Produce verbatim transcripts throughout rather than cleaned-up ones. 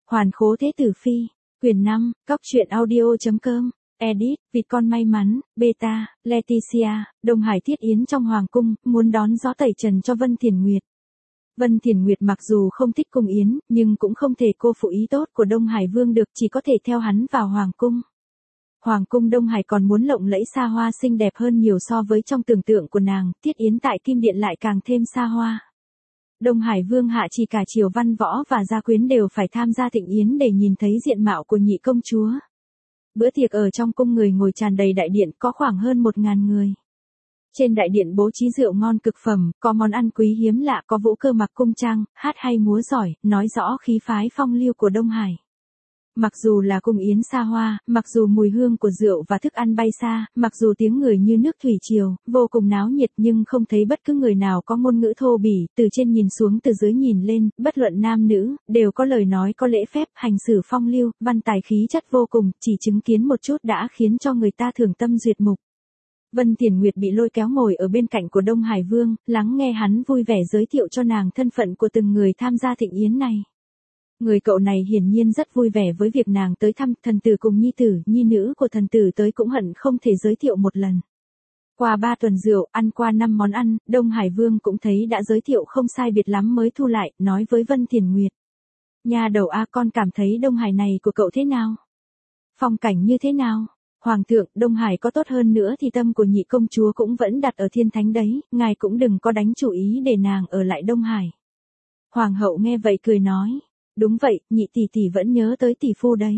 Hoàn khố thế tử phi, quyển năm, cóc truyện audio.com, edit, vịt con may mắn, beta, Leticia, Đông Hải Thiết Yến trong Hoàng cung, muốn đón gió tẩy trần cho Vân Thiền Nguyệt. Vân Thiền Nguyệt mặc dù không thích cung yến, nhưng cũng không thể cô phụ ý tốt của Đông Hải Vương được, chỉ có thể theo hắn vào Hoàng cung. Hoàng cung Đông Hải còn muốn lộng lẫy xa hoa xinh đẹp hơn nhiều so với trong tưởng tượng của nàng, Thiết Yến tại Kim Điện lại càng thêm xa hoa. Đông Hải Vương hạ chỉ cả triều văn võ và gia quyến đều phải tham gia thịnh yến để nhìn thấy diện mạo của nhị công chúa. Bữa tiệc ở trong cung người ngồi tràn đầy đại điện, có khoảng hơn một ngàn người. Trên đại điện bố trí rượu ngon cực phẩm, có món ăn quý hiếm lạ, có vũ cơ mặc cung trang, hát hay múa giỏi, nói rõ khí phái phong lưu của Đông Hải. Mặc dù là cung yến xa hoa, mặc dù mùi hương của rượu và thức ăn bay xa, mặc dù tiếng người như nước thủy triều, vô cùng náo nhiệt, nhưng không thấy bất cứ người nào có ngôn ngữ thô bỉ, từ trên nhìn xuống từ dưới nhìn lên, bất luận nam nữ, đều có lời nói có lễ phép, hành xử phong lưu, văn tài khí chất vô cùng, chỉ chứng kiến một chút đã khiến cho người ta thường tâm duyệt mục. Vân Thiền Nguyệt bị lôi kéo ngồi ở bên cạnh của Đông Hải Vương, lắng nghe hắn vui vẻ giới thiệu cho nàng thân phận của từng người tham gia thịnh yến này. Người cậu này hiển nhiên rất vui vẻ với việc nàng tới thăm, thần tử cùng nhi tử, nhi nữ của thần tử tới cũng hận không thể giới thiệu một lần. Qua ba tuần rượu, ăn qua năm món ăn, Đông Hải Vương cũng thấy đã giới thiệu không sai biệt lắm mới thu lại, nói với Vân Thiền Nguyệt. Nhà đầu a, con cảm thấy Đông Hải này của cậu thế nào? Phong cảnh như thế nào? Hoàng thượng, Đông Hải có tốt hơn nữa thì tâm của nhị công chúa cũng vẫn đặt ở Thiên Thánh đấy, ngài cũng đừng có đánh chủ ý để nàng ở lại Đông Hải. Hoàng hậu nghe vậy cười nói. Đúng vậy, nhị tỷ tỷ vẫn nhớ tới tỷ phu đấy.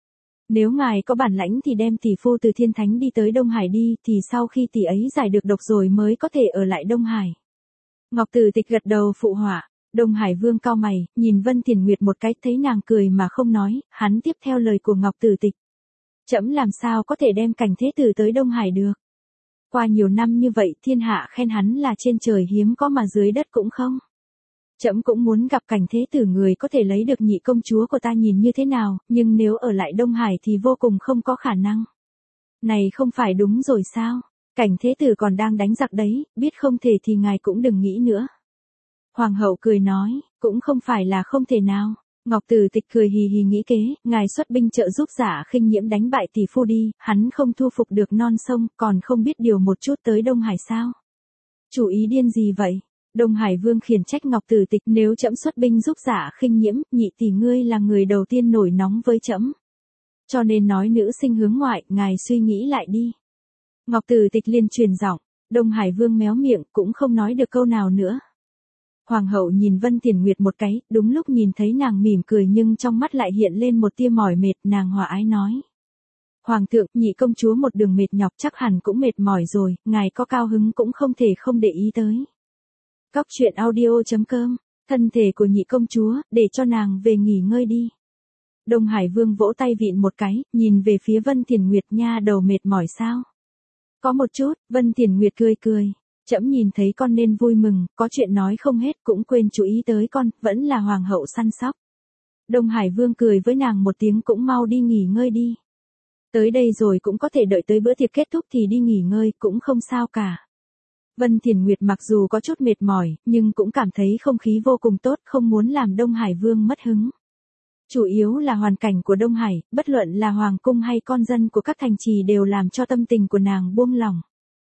Nếu ngài có bản lãnh thì đem tỷ phu từ Thiên Thánh đi tới Đông Hải đi, thì sau khi tỷ ấy giải được độc rồi mới có thể ở lại Đông Hải. Ngọc Tử Tịch gật đầu phụ họa. Đông Hải Vương cau mày, nhìn Vân Thiền Nguyệt một cái, thấy nàng cười mà không nói, hắn tiếp theo lời của Ngọc Tử Tịch. Trẫm làm sao có thể đem Cảnh Thế Tử tới Đông Hải được? Qua nhiều năm như vậy, thiên hạ khen hắn là trên trời hiếm có mà dưới đất cũng không. Trẫm cũng muốn gặp Cảnh Thế Tử, người có thể lấy được nhị công chúa của ta nhìn như thế nào, nhưng nếu ở lại Đông Hải thì vô cùng không có khả năng. Này không phải đúng rồi sao? Cảnh Thế Tử còn đang đánh giặc đấy, biết không thể thì ngài cũng đừng nghĩ nữa. Hoàng hậu cười nói, cũng không phải là không thể nào. Ngọc Tử Tịch cười hì hì nghĩ kế, ngài xuất binh trợ giúp Giả Khinh Nhiễm đánh bại tỷ phu đi, hắn không thu phục được non sông, còn không biết điều một chút tới Đông Hải sao? Chủ ý điên gì vậy? Đông Hải Vương khiển trách Ngọc Tử Tịch, nếu trẫm xuất binh giúp Giả Khinh Nhiễm, nhị tỷ ngươi là người đầu tiên nổi nóng với trẫm. Cho nên nói nữ sinh hướng ngoại, ngài suy nghĩ lại đi. Ngọc Tử Tịch liền truyền giọng, Đông Hải Vương méo miệng, cũng không nói được câu nào nữa. Hoàng hậu nhìn Vân Thiền Nguyệt một cái, đúng lúc nhìn thấy nàng mỉm cười nhưng trong mắt lại hiện lên một tia mỏi mệt, nàng hòa ái nói. Hoàng thượng, nhị công chúa một đường mệt nhọc chắc hẳn cũng mệt mỏi rồi, ngài có cao hứng cũng không thể không để ý tới. Cóc truyện audio.com, thân thể của nhị công chúa, để cho nàng về nghỉ ngơi đi. Đông Hải Vương vỗ tay vịn một cái, nhìn về phía Vân Thiền Nguyệt, nha đầu mệt mỏi sao? Có một chút, Vân Thiền Nguyệt cười cười. Trẫm nhìn thấy con nên vui mừng, có chuyện nói không hết, cũng quên chú ý tới con, vẫn là hoàng hậu săn sóc. Đông Hải Vương cười với nàng một tiếng, cũng mau đi nghỉ ngơi đi. Tới đây rồi cũng có thể đợi tới bữa tiệc kết thúc thì đi nghỉ ngơi, cũng không sao cả. Vân Thiền Nguyệt mặc dù có chút mệt mỏi, nhưng cũng cảm thấy không khí vô cùng tốt, không muốn làm Đông Hải Vương mất hứng. Chủ yếu là hoàn cảnh của Đông Hải, bất luận là hoàng cung hay con dân của các thành trì đều làm cho tâm tình của nàng buông lỏng.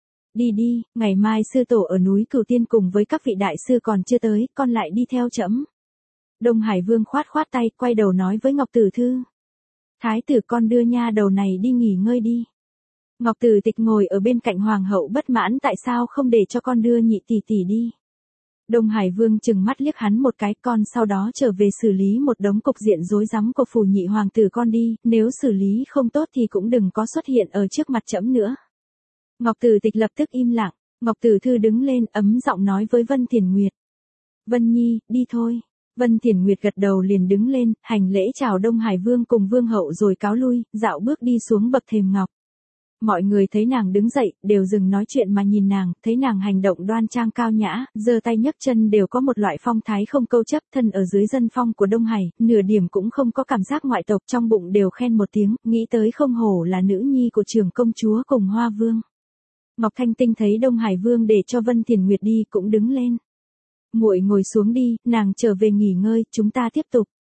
Đi đi, ngày mai sư tổ ở núi Cửu Tiên cùng với các vị đại sư còn chưa tới, con lại đi theo trẫm. Đông Hải Vương khoát khoát tay, quay đầu nói với Ngọc Tử Thư. Thái tử, con đưa nha đầu này đi nghỉ ngơi đi. Ngọc Tử Tịch ngồi ở bên cạnh hoàng hậu bất mãn, tại sao không để cho con đưa nhị tỷ tỷ đi. Đông Hải Vương chừng mắt liếc hắn một cái, con sau đó trở về xử lý một đống cục diện rối rắm của phủ nhị hoàng tử con đi, nếu xử lý không tốt thì cũng đừng có xuất hiện ở trước mặt trẫm nữa. Ngọc Tử Tịch lập tức im lặng, Ngọc Tử Thư đứng lên, ấm giọng nói với Vân Thiền Nguyệt. Vân Nhi, đi thôi. Vân Thiền Nguyệt gật đầu liền đứng lên, hành lễ chào Đông Hải Vương cùng Vương hậu rồi cáo lui, dạo bước đi xuống bậc thềm ngọc. Mọi người thấy nàng đứng dậy, đều dừng nói chuyện mà nhìn nàng, thấy nàng hành động đoan trang cao nhã, giơ tay nhấc chân đều có một loại phong thái không câu chấp, thân ở dưới dân phong của Đông Hải, nửa điểm cũng không có cảm giác ngoại tộc, trong bụng đều khen một tiếng, nghĩ tới không hổ là nữ nhi của trưởng công chúa cùng Hoa Vương. Ngọc Thanh Tinh thấy Đông Hải Vương để cho Vân Thiền Nguyệt đi cũng đứng lên. Muội ngồi xuống đi, nàng trở về nghỉ ngơi, chúng ta tiếp tục.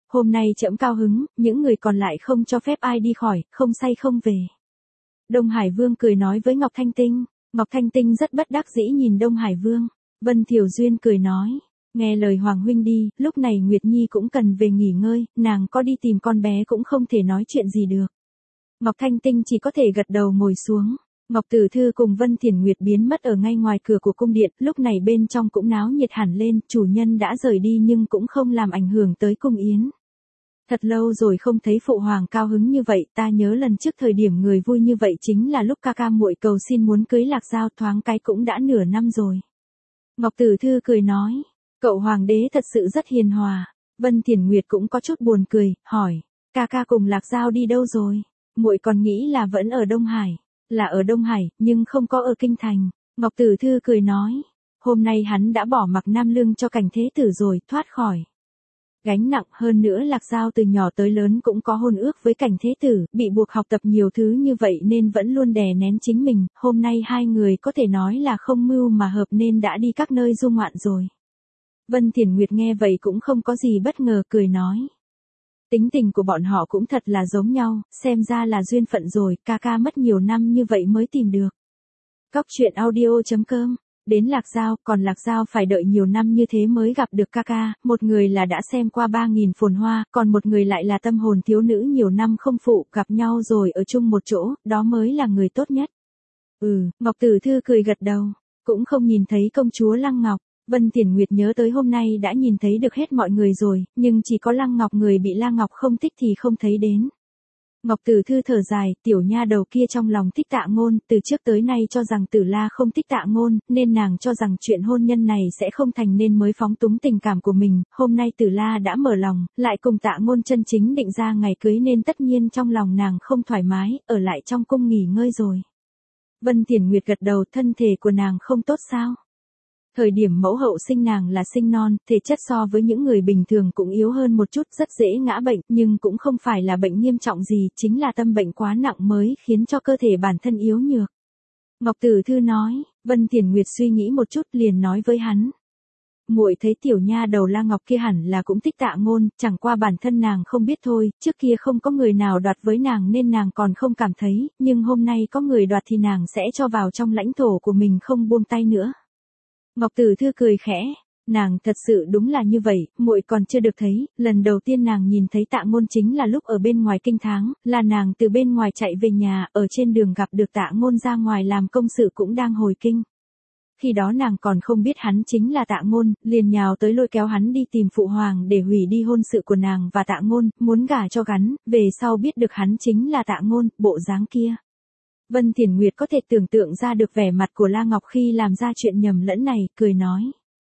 Hôm nay trẫm cao hứng, những người còn lại không cho phép ai đi khỏi, không say không về. Đông Hải Vương cười nói với Ngọc Thanh Tinh. Ngọc Thanh Tinh rất bất đắc dĩ nhìn Đông Hải Vương. Vân Thiểu Duyên cười nói. Nghe lời Hoàng huynh đi, lúc này Nguyệt Nhi cũng cần về nghỉ ngơi, nàng có đi tìm con bé cũng không thể nói chuyện gì được. Ngọc Thanh Tinh chỉ có thể gật đầu ngồi xuống. Ngọc Tử Thư cùng Vân Thiển Nguyệt biến mất ở ngay ngoài cửa của cung điện, lúc này bên trong cũng náo nhiệt hẳn lên, chủ nhân đã rời đi nhưng cũng không làm ảnh hưởng tới cung yến. Thật lâu rồi không thấy phụ hoàng cao hứng như vậy, ta nhớ lần trước thời điểm người vui như vậy chính là lúc ca ca muội cầu xin muốn cưới Lạc Giao, thoáng cái cũng đã nửa năm rồi. Ngọc Tử Thư cười nói, cậu hoàng đế thật sự rất hiền hòa. Vân Thiển Nguyệt cũng có chút buồn cười, hỏi, ca ca cùng Lạc Giao đi đâu rồi? Muội còn nghĩ là vẫn ở Đông Hải. Là ở Đông Hải, nhưng không có ở Kinh Thành. Ngọc Tử Thư cười nói, hôm nay hắn đã bỏ mặc Nam Lương cho Cảnh Thế Tử rồi, thoát khỏi gánh nặng. Hơn nữa Lạc Giao từ nhỏ tới lớn cũng có hôn ước với Cảnh Thế Tử, bị buộc học tập nhiều thứ như vậy nên vẫn luôn đè nén chính mình, hôm nay hai người có thể nói là không mưu mà hợp nên đã đi các nơi du ngoạn rồi. Vân Thiển Nguyệt nghe vậy cũng không có gì bất ngờ, cười nói. Tính tình của bọn họ cũng thật là giống nhau, xem ra là duyên phận rồi, ca ca mất nhiều năm như vậy mới tìm được. Cóc truyện audio chấm com. Đến Lạc Giao, còn Lạc Giao phải đợi nhiều năm như thế mới gặp được ca ca, một người là đã xem qua ba nghìn phồn hoa, còn một người lại là tâm hồn thiếu nữ nhiều năm không phụ, gặp nhau rồi ở chung một chỗ, đó mới là người tốt nhất. Ừ, Ngọc Tử Thư cười gật đầu, cũng không nhìn thấy công chúa Lăng Ngọc. Vân Thiển Nguyệt nhớ tới hôm nay đã nhìn thấy được hết mọi người rồi, nhưng chỉ có Lăng Ngọc người bị La Ngọc không thích thì không thấy đến. Ngọc Tử Thư thở dài, tiểu nha đầu kia trong lòng thích Tạ Ngôn, từ trước tới nay cho rằng Tử La không thích Tạ Ngôn, nên nàng cho rằng chuyện hôn nhân này sẽ không thành nên mới phóng túng tình cảm của mình, hôm nay Tử La đã mở lòng, lại cùng Tạ Ngôn chân chính định ra ngày cưới nên tất nhiên trong lòng nàng không thoải mái, ở lại trong cung nghỉ ngơi rồi. Vân Thiển Nguyệt gật đầu, thân thể của nàng không tốt sao? Thời điểm mẫu hậu sinh nàng là sinh non, thể chất so với những người bình thường cũng yếu hơn một chút, rất dễ ngã bệnh, nhưng cũng không phải là bệnh nghiêm trọng gì, chính là tâm bệnh quá nặng mới khiến cho cơ thể bản thân yếu nhược. Ngọc Tử Thư nói. Vân Thiển Nguyệt suy nghĩ một chút liền nói với hắn. Muội thấy tiểu nha đầu La Ngọc kia hẳn là cũng thích Tạ Ngôn, chẳng qua bản thân nàng không biết thôi, trước kia không có người nào đoạt với nàng nên nàng còn không cảm thấy, nhưng hôm nay có người đoạt thì nàng sẽ cho vào trong lãnh thổ của mình không buông tay nữa. Ngọc Tử Thư cười khẽ, nàng thật sự đúng là như vậy, muội còn chưa được thấy, lần đầu tiên nàng nhìn thấy Tạ Ngôn chính là lúc ở bên ngoài kinh tháng, là nàng từ bên ngoài chạy về nhà, ở trên đường gặp được Tạ Ngôn ra ngoài làm công sự cũng đang hồi kinh. Khi đó nàng còn không biết hắn chính là Tạ Ngôn, liền nhào tới lôi kéo hắn đi tìm phụ hoàng để hủy đi hôn sự của nàng và Tạ Ngôn, muốn gả cho hắn, về sau biết được hắn chính là Tạ Ngôn, bộ dáng kia. Vân Thiển Nguyệt có thể tưởng tượng ra được vẻ mặt của La Ngọc khi làm ra chuyện nhầm lẫn này, cười nói.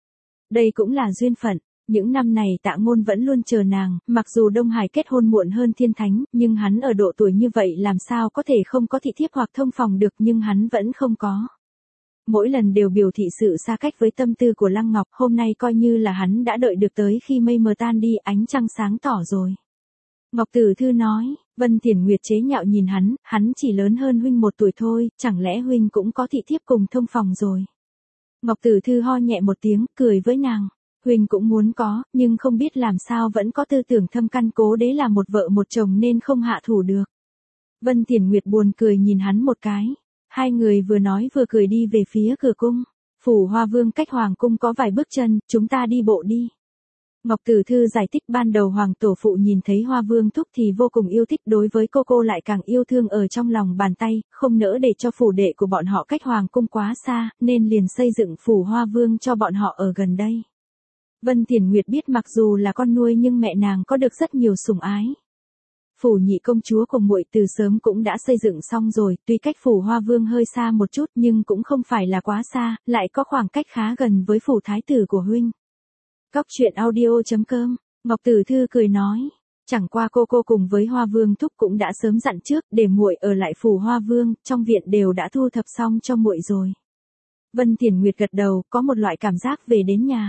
Đây cũng là duyên phận, những năm này Tạ Ngôn vẫn luôn chờ nàng, mặc dù Đông Hải kết hôn muộn hơn Thiên Thánh, nhưng hắn ở độ tuổi như vậy làm sao có thể không có thị thiếp hoặc thông phòng được, nhưng hắn vẫn không có. Mỗi lần đều biểu thị sự xa cách với tâm tư của Lăng Ngọc, hôm nay coi như là hắn đã đợi được tới khi mây mờ tan đi, ánh trăng sáng tỏ rồi. Ngọc Tử Thư nói. Vân Thiển Nguyệt chế nhạo nhìn hắn, hắn chỉ lớn hơn huynh một tuổi thôi, chẳng lẽ huynh cũng có thị thiếp cùng thông phòng rồi. Ngọc Tử Thư ho nhẹ một tiếng, cười với nàng. Huynh cũng muốn có, nhưng không biết làm sao vẫn có tư tưởng thâm căn cố đế là một vợ một chồng nên không hạ thủ được. Vân Thiển Nguyệt buồn cười nhìn hắn một cái. Hai người vừa nói vừa cười đi về phía cửa cung. Phủ Hoa Vương cách Hoàng cung có vài bước chân, chúng ta đi bộ đi. Ngọc Tử Thư giải thích ban đầu Hoàng tổ phụ nhìn thấy Hoa Vương thúc thì vô cùng yêu thích, đối với cô cô lại càng yêu thương ở trong lòng bàn tay, không nỡ để cho phủ đệ của bọn họ cách Hoàng cung quá xa, nên liền xây dựng phủ Hoa Vương cho bọn họ ở gần đây. Vân Thiển Nguyệt biết mặc dù là con nuôi nhưng mẹ nàng có được rất nhiều sủng ái. Phủ nhị công chúa của muội từ sớm cũng đã xây dựng xong rồi, tuy cách phủ Hoa Vương hơi xa một chút nhưng cũng không phải là quá xa, lại có khoảng cách khá gần với phủ thái tử của huynh. Cóc truyện audio chấm com. Ngọc Tử Thư cười nói, chẳng qua cô cô cùng với Hoa Vương thúc cũng đã sớm dặn trước để muội ở lại phủ Hoa Vương, trong viện đều đã thu thập xong cho muội rồi. Vân Thiển Nguyệt gật đầu, có một loại cảm giác về đến nhà.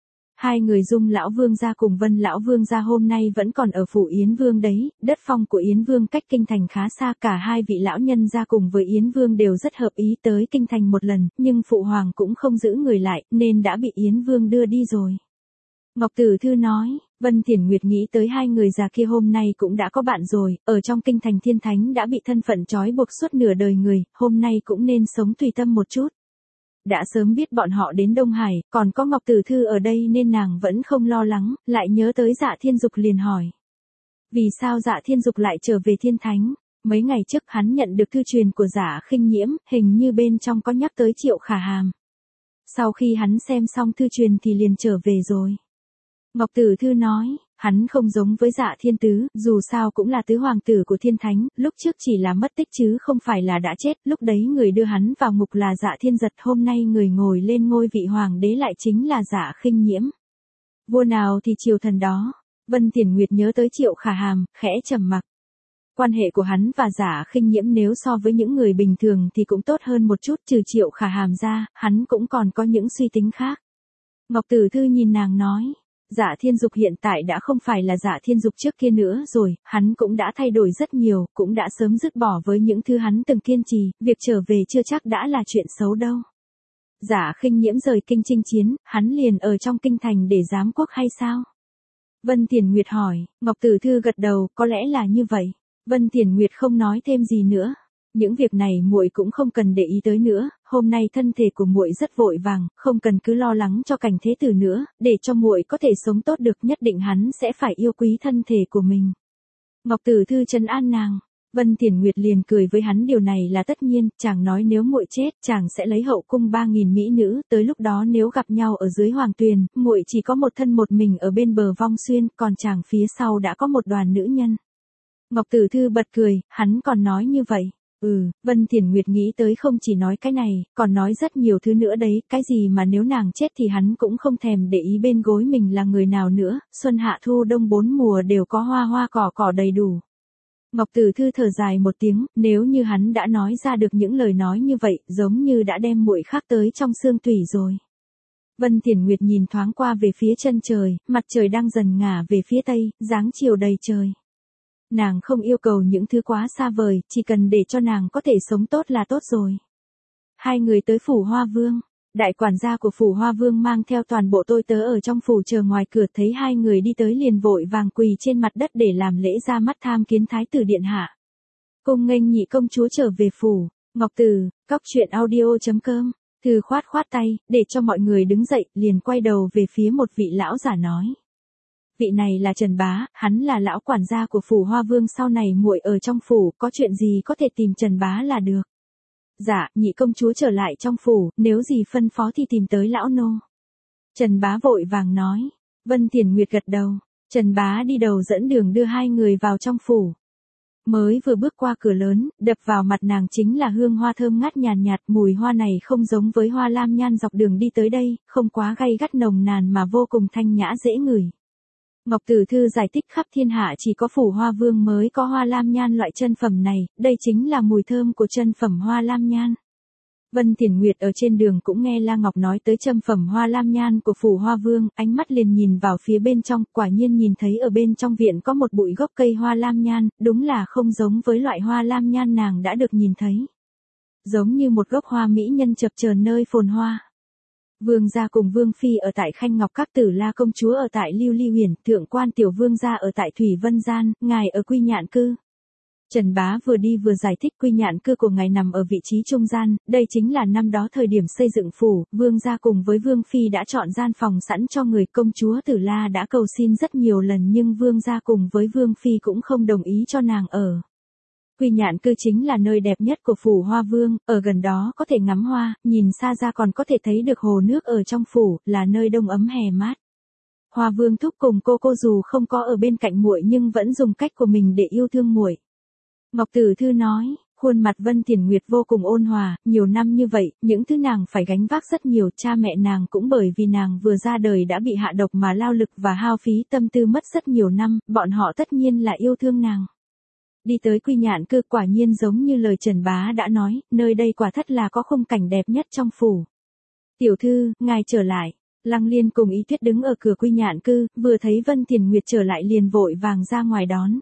Hai người Dung lão vương gia cùng Vân lão vương gia hôm nay vẫn còn ở phủ Yến Vương đấy, đất phong của Yến Vương cách kinh thành khá xa, cả hai vị lão nhân gia cùng với Yến Vương đều rất hợp ý tới kinh thành một lần, nhưng phụ hoàng cũng không giữ người lại, nên đã bị Yến Vương đưa đi rồi. Ngọc Tử Thư nói, Vân Thiển Nguyệt nghĩ tới hai người già kia hôm nay cũng đã có bạn rồi, ở trong kinh thành thiên thánh đã bị thân phận trói buộc suốt nửa đời người, hôm nay cũng nên sống tùy tâm một chút. Đã sớm biết bọn họ đến Đông Hải, còn có Ngọc Tử Thư ở đây nên nàng vẫn không lo lắng, lại nhớ tới Dạ Thiên Dục liền hỏi. Vì sao Dạ Thiên Dục lại trở về thiên thánh? Mấy ngày trước hắn nhận được thư truyền của Dạ Khinh Nhiễm, hình như bên trong có nhắc tới Triệu Khả Hàm. Sau khi hắn xem xong thư truyền thì liền trở về rồi. Ngọc Tử Thư nói, hắn không giống với Dạ Thiên Tứ, dù sao cũng là tứ hoàng tử của thiên thánh, lúc trước chỉ là mất tích chứ không phải là đã chết, lúc đấy người đưa hắn vào ngục là Dạ Thiên Giật, hôm nay người ngồi lên ngôi vị hoàng đế lại chính là Dạ Khinh Nhiễm. Vua nào thì triều thần đó. Vân Thiển Nguyệt nhớ tới Triệu Khả Hàm, khẽ trầm mặc. Quan hệ của hắn và Dạ Khinh Nhiễm nếu so với những người bình thường thì cũng tốt hơn một chút, trừ Triệu Khả Hàm ra, hắn cũng còn có những suy tính khác. Ngọc Tử Thư nhìn nàng nói, Dạ Thiên Dục hiện tại đã không phải là Dạ Thiên Dục trước kia nữa rồi, hắn cũng đã thay đổi rất nhiều, cũng đã sớm dứt bỏ với những thứ hắn từng kiên trì, việc trở về chưa chắc đã là chuyện xấu đâu. Dạ Khinh Nhiễm rời kinh chinh chiến, hắn liền ở trong kinh thành để giám quốc hay sao? Vân Thiển Nguyệt hỏi, Ngọc Tử Thư gật đầu, có lẽ là như vậy. Vân Thiển Nguyệt không nói thêm gì nữa. Những việc này muội cũng không cần để ý tới nữa, hôm nay thân thể của muội rất vội vàng, không cần cứ lo lắng cho Cảnh Thế Tử nữa, để cho muội có thể sống tốt được, nhất định hắn sẽ phải yêu quý thân thể của mình. Ngọc Tử Thư trấn an nàng. Vân Thiển Nguyệt liền cười với hắn, điều này là tất nhiên, chàng nói nếu muội chết, chàng sẽ lấy hậu cung ba nghìn mỹ nữ, tới lúc đó nếu gặp nhau ở dưới hoàng tuyền, muội chỉ có một thân một mình ở bên bờ Vong Xuyên, còn chàng phía sau đã có một đoàn nữ nhân. Ngọc Tử Thư bật cười, hắn còn nói như vậy. Ừ, Vân Thiển Nguyệt nghĩ tới không chỉ nói cái này, còn nói rất nhiều thứ nữa đấy, cái gì mà nếu nàng chết thì hắn cũng không thèm để ý bên gối mình là người nào nữa, xuân hạ thu đông bốn mùa đều có hoa hoa cỏ cỏ đầy đủ. Ngọc Tử Thư thở dài một tiếng, nếu như hắn đã nói ra được những lời nói như vậy, giống như đã đem muội khắc tới trong xương tủy rồi. Vân Thiển Nguyệt nhìn thoáng qua về phía chân trời, mặt trời đang dần ngả về phía tây, dáng chiều đầy trời. Nàng không yêu cầu những thứ quá xa vời, chỉ cần để cho nàng có thể sống tốt là tốt rồi. Hai người tới phủ Hoa Vương. Đại quản gia của phủ Hoa Vương mang theo toàn bộ tôi tớ ở trong phủ chờ ngoài cửa, thấy hai người đi tới liền vội vàng quỳ trên mặt đất để làm lễ ra mắt tham kiến thái tử điện hạ. Cung nghênh nhị công chúa trở về phủ. Ngọc Tử, cóc truyện audio chấm com. Thư khoát khoát tay, để cho mọi người đứng dậy, liền quay đầu về phía một vị lão giả nói. Vị này là Trần Bá, hắn là lão quản gia của phủ Hoa Vương, sau này muội ở trong phủ, có chuyện gì có thể tìm Trần Bá là được. Dạ, nhị công chúa trở lại trong phủ, nếu gì phân phó thì tìm tới lão nô. Trần Bá vội vàng nói. Vân Thiển Nguyệt gật đầu. Trần Bá đi đầu dẫn đường đưa hai người vào trong phủ. Mới vừa bước qua cửa lớn, đập vào mặt nàng chính là hương hoa thơm ngát nhàn nhạt, mùi hoa này không giống với hoa lam nhan dọc đường đi tới đây, không quá gay gắt nồng nàn mà vô cùng thanh nhã dễ ngửi. Ngọc Tử Thư giải thích khắp thiên hạ chỉ có phủ Hoa Vương mới có hoa lam nhan loại chân phẩm này, đây chính là mùi thơm của chân phẩm hoa lam nhan. Vân Thiển Nguyệt ở trên đường cũng nghe La Ngọc nói tới chân phẩm hoa lam nhan của phủ Hoa Vương, ánh mắt liền nhìn vào phía bên trong, quả nhiên nhìn thấy ở bên trong viện có một bụi gốc cây hoa lam nhan, đúng là không giống với loại hoa lam nhan nàng đã được nhìn thấy. Giống như một gốc hoa mỹ nhân chập chờn nơi phồn hoa. Vương gia cùng Vương Phi ở tại Khanh Ngọc Các, Tử La công chúa ở tại Lưu Ly Huyền, Thượng quan Tiểu Vương gia ở tại Thủy Vân Gian, ngài ở Quy Nhạn Cư. Trần Bá vừa đi vừa giải thích Quy Nhạn Cư của ngài nằm ở vị trí trung gian, đây chính là năm đó thời điểm xây dựng phủ, Vương gia cùng với Vương Phi đã chọn gian phòng sẵn cho người, công chúa Tử La đã cầu xin rất nhiều lần nhưng Vương gia cùng với Vương Phi cũng không đồng ý cho nàng ở. Quy Nhạn Cư chính là nơi đẹp nhất của phủ Hoa Vương, ở gần đó có thể ngắm hoa, nhìn xa ra còn có thể thấy được hồ nước ở trong phủ, là nơi đông ấm hè mát. Hoa Vương thúc cùng cô cô dù không có ở bên cạnh muội nhưng vẫn dùng cách của mình để yêu thương muội. Ngọc Tử Thư nói, khuôn mặt Vân Thiển Nguyệt vô cùng ôn hòa, nhiều năm như vậy, những thứ nàng phải gánh vác rất nhiều, cha mẹ nàng cũng bởi vì nàng vừa ra đời đã bị hạ độc mà lao lực và hao phí tâm tư mất rất nhiều năm, bọn họ tất nhiên là yêu thương nàng. Đi tới Quy Nhạn Cư quả nhiên giống như lời Trần Bá đã nói, nơi đây quả thật là có khung cảnh đẹp nhất trong phủ. Tiểu thư, ngài trở lại. Lăng Liên cùng Ý Tuyết đứng ở cửa Quy Nhạn Cư, vừa thấy Vân Thiển Nguyệt trở lại liền vội vàng ra ngoài đón.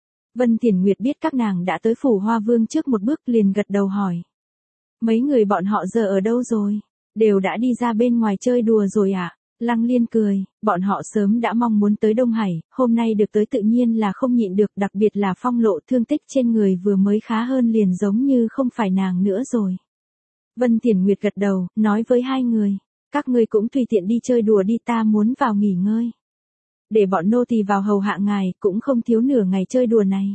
Vân Thiển Nguyệt biết các nàng đã tới phủ Hoa Vương trước một bước liền gật đầu hỏi. Mấy người bọn họ giờ ở đâu rồi? Đều đã đi ra bên ngoài chơi đùa rồi ạ? À? Lăng Liên cười, bọn họ sớm đã mong muốn tới Đông Hải, hôm nay được tới tự nhiên là không nhịn được, đặc biệt là Phong Lộ thương tích trên người vừa mới khá hơn liền giống như không phải nàng nữa rồi. Vân Thiển Nguyệt gật đầu, nói với hai người, các ngươi cũng tùy tiện đi chơi đùa đi, ta muốn vào nghỉ ngơi. Để bọn nô tỳ vào hầu hạ ngài, cũng không thiếu nửa ngày chơi đùa này.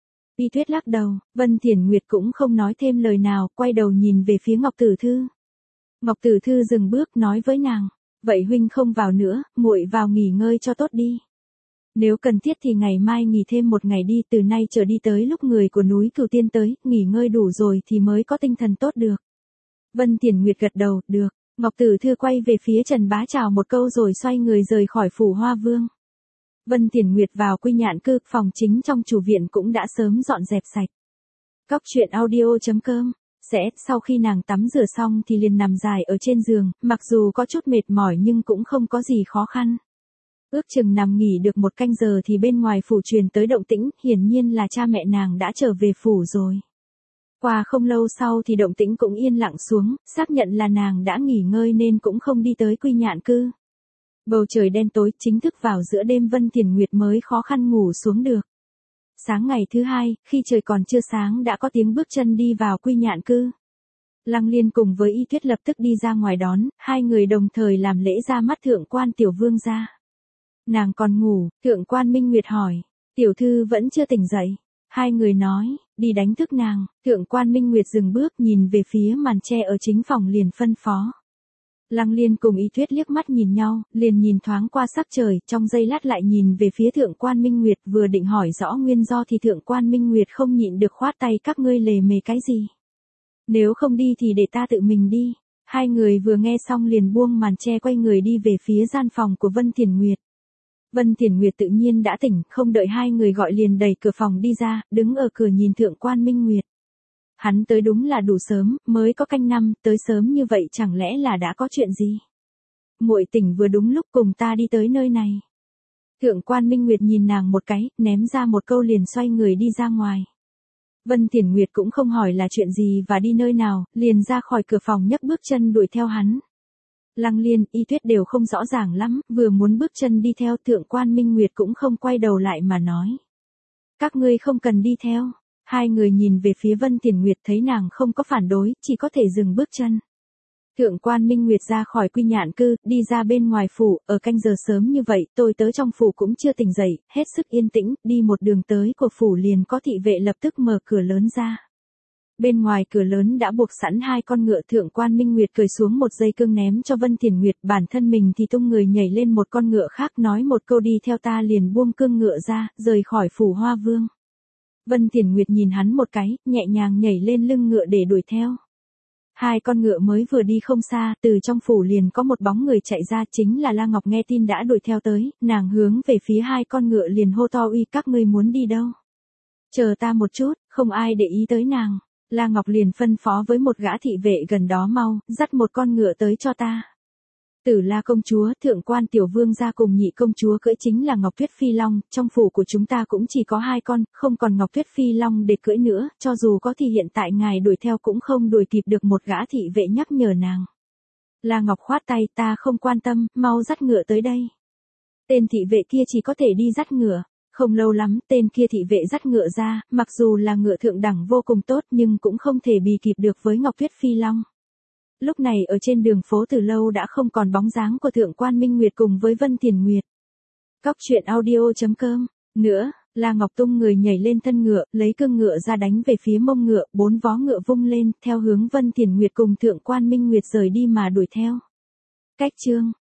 Y Tuyết lắc đầu, Vân Thiển Nguyệt cũng không nói thêm lời nào, quay đầu nhìn về phía Ngọc Tử Thư. Ngọc Tử Thư dừng bước nói với nàng, vậy huynh không vào nữa, muội vào nghỉ ngơi cho tốt đi. Nếu cần thiết thì ngày mai nghỉ thêm một ngày đi, từ nay trở đi tới lúc người của núi Cửu Tiên tới, nghỉ ngơi đủ rồi thì mới có tinh thần tốt được. Vân Thiển Nguyệt gật đầu, được. Ngọc Tử Thư quay về phía Trần Bá chào một câu rồi xoay người rời khỏi phủ Hoa Vương. Vân Thiển Nguyệt vào Quy Nhạn Cư, phòng chính trong chủ viện cũng đã sớm dọn dẹp sạch. Cóc truyện audio chấm com Sẽ, sau khi nàng tắm rửa xong thì liền nằm dài ở trên giường, mặc dù có chút mệt mỏi nhưng cũng không có gì khó khăn. Ước chừng nằm nghỉ được một canh giờ thì bên ngoài phủ truyền tới động tĩnh, hiển nhiên là cha mẹ nàng đã trở về phủ rồi. Qua không lâu sau thì động tĩnh cũng yên lặng xuống, xác nhận là nàng đã nghỉ ngơi nên cũng không đi tới Quy Nhạn Cư. Bầu trời đen tối, chính thức vào giữa đêm Vân Thiển Nguyệt mới khó khăn ngủ xuống được. Sáng ngày thứ hai, khi trời còn chưa sáng đã có tiếng bước chân đi vào Quy Nhạn Cư. Lăng Liên cùng với Y Tuyết lập tức đi ra ngoài đón, hai người đồng thời làm lễ ra mắt thượng quan tiểu vương gia. Nàng còn ngủ, thượng quan Minh Nguyệt hỏi, tiểu thư vẫn chưa tỉnh dậy. Hai người nói, đi đánh thức nàng, thượng quan Minh Nguyệt dừng bước nhìn về phía màn tre ở chính phòng liền phân phó. Lăng Liên cùng Y Tuyết liếc mắt nhìn nhau, liền nhìn thoáng qua sắc trời, trong giây lát lại nhìn về phía thượng quan Minh Nguyệt, vừa định hỏi rõ nguyên do thì thượng quan Minh Nguyệt không nhịn được khoát tay, các ngươi lề mề cái gì. Nếu không đi thì để ta tự mình đi. Hai người vừa nghe xong liền buông màn tre quay người đi về phía gian phòng của Vân Thiển Nguyệt. Vân Thiển Nguyệt tự nhiên đã tỉnh, không đợi hai người gọi liền đẩy cửa phòng đi ra, đứng ở cửa nhìn thượng quan Minh Nguyệt. Hắn tới đúng là đủ sớm, mới có canh năm, tới sớm như vậy chẳng lẽ là đã có chuyện gì? Muội tỉnh vừa đúng lúc, cùng ta đi tới nơi này. Thượng quan Minh Nguyệt nhìn nàng một cái, ném ra một câu liền xoay người đi ra ngoài. Vân Thiển Nguyệt cũng không hỏi là chuyện gì và đi nơi nào, liền ra khỏi cửa phòng nhấc bước chân đuổi theo hắn. Lăng Liên, Y Tuyết đều không rõ ràng lắm, vừa muốn bước chân đi theo, thượng quan Minh Nguyệt cũng không quay đầu lại mà nói. Các ngươi không cần đi theo. Hai người nhìn về phía Vân Thiển Nguyệt thấy nàng không có phản đối, chỉ có thể dừng bước chân. Thượng quan Minh Nguyệt ra khỏi Quy Nhạn Cư, đi ra bên ngoài phủ, ở canh giờ sớm như vậy, tôi tới trong phủ cũng chưa tỉnh dậy, hết sức yên tĩnh, đi một đường tới của phủ liền có thị vệ lập tức mở cửa lớn ra. Bên ngoài cửa lớn đã buộc sẵn hai con ngựa, thượng quan Minh Nguyệt cởi xuống một dây cương ném cho Vân Thiển Nguyệt, bản thân mình thì tung người nhảy lên một con ngựa khác, nói một câu đi theo ta liền buông cương ngựa ra, rời khỏi phủ Hoa Vương. Vân Thiển Nguyệt nhìn hắn một cái, nhẹ nhàng nhảy lên lưng ngựa để đuổi theo. Hai con ngựa mới vừa đi không xa, từ trong phủ liền có một bóng người chạy ra, chính là La Ngọc nghe tin đã đuổi theo tới, nàng hướng về phía hai con ngựa liền hô to, uy, các ngươi muốn đi đâu? Chờ ta một chút, không ai để ý tới nàng. La Ngọc liền phân phó với một gã thị vệ gần đó, mau, dắt một con ngựa tới cho ta. Tử La công chúa, thượng quan tiểu vương gia cùng nhị công chúa cưỡi chính là Ngọc Tuyết Phi Long, trong phủ của chúng ta cũng chỉ có hai con, không còn Ngọc Tuyết Phi Long để cưỡi nữa, cho dù có thì hiện tại ngài đuổi theo cũng không đuổi kịp được, một gã thị vệ nhắc nhở nàng. La Ngọc khoát tay, ta không quan tâm, mau dắt ngựa tới đây. Tên thị vệ kia chỉ có thể đi dắt ngựa. Không lâu lắm, tên kia thị vệ dắt ngựa ra, mặc dù là ngựa thượng đẳng vô cùng tốt nhưng cũng không thể bì kịp được với Ngọc Tuyết Phi Long. Lúc này ở trên đường phố từ lâu đã không còn bóng dáng của thượng quan Minh Nguyệt cùng với Vân Thiển Nguyệt. Cóc truyện audio chấm com Nữa, La Ngọc tung người nhảy lên thân ngựa, lấy cương ngựa ra đánh về phía mông ngựa, bốn vó ngựa vung lên, theo hướng Vân Thiển Nguyệt cùng thượng quan Minh Nguyệt rời đi mà đuổi theo. Cách chương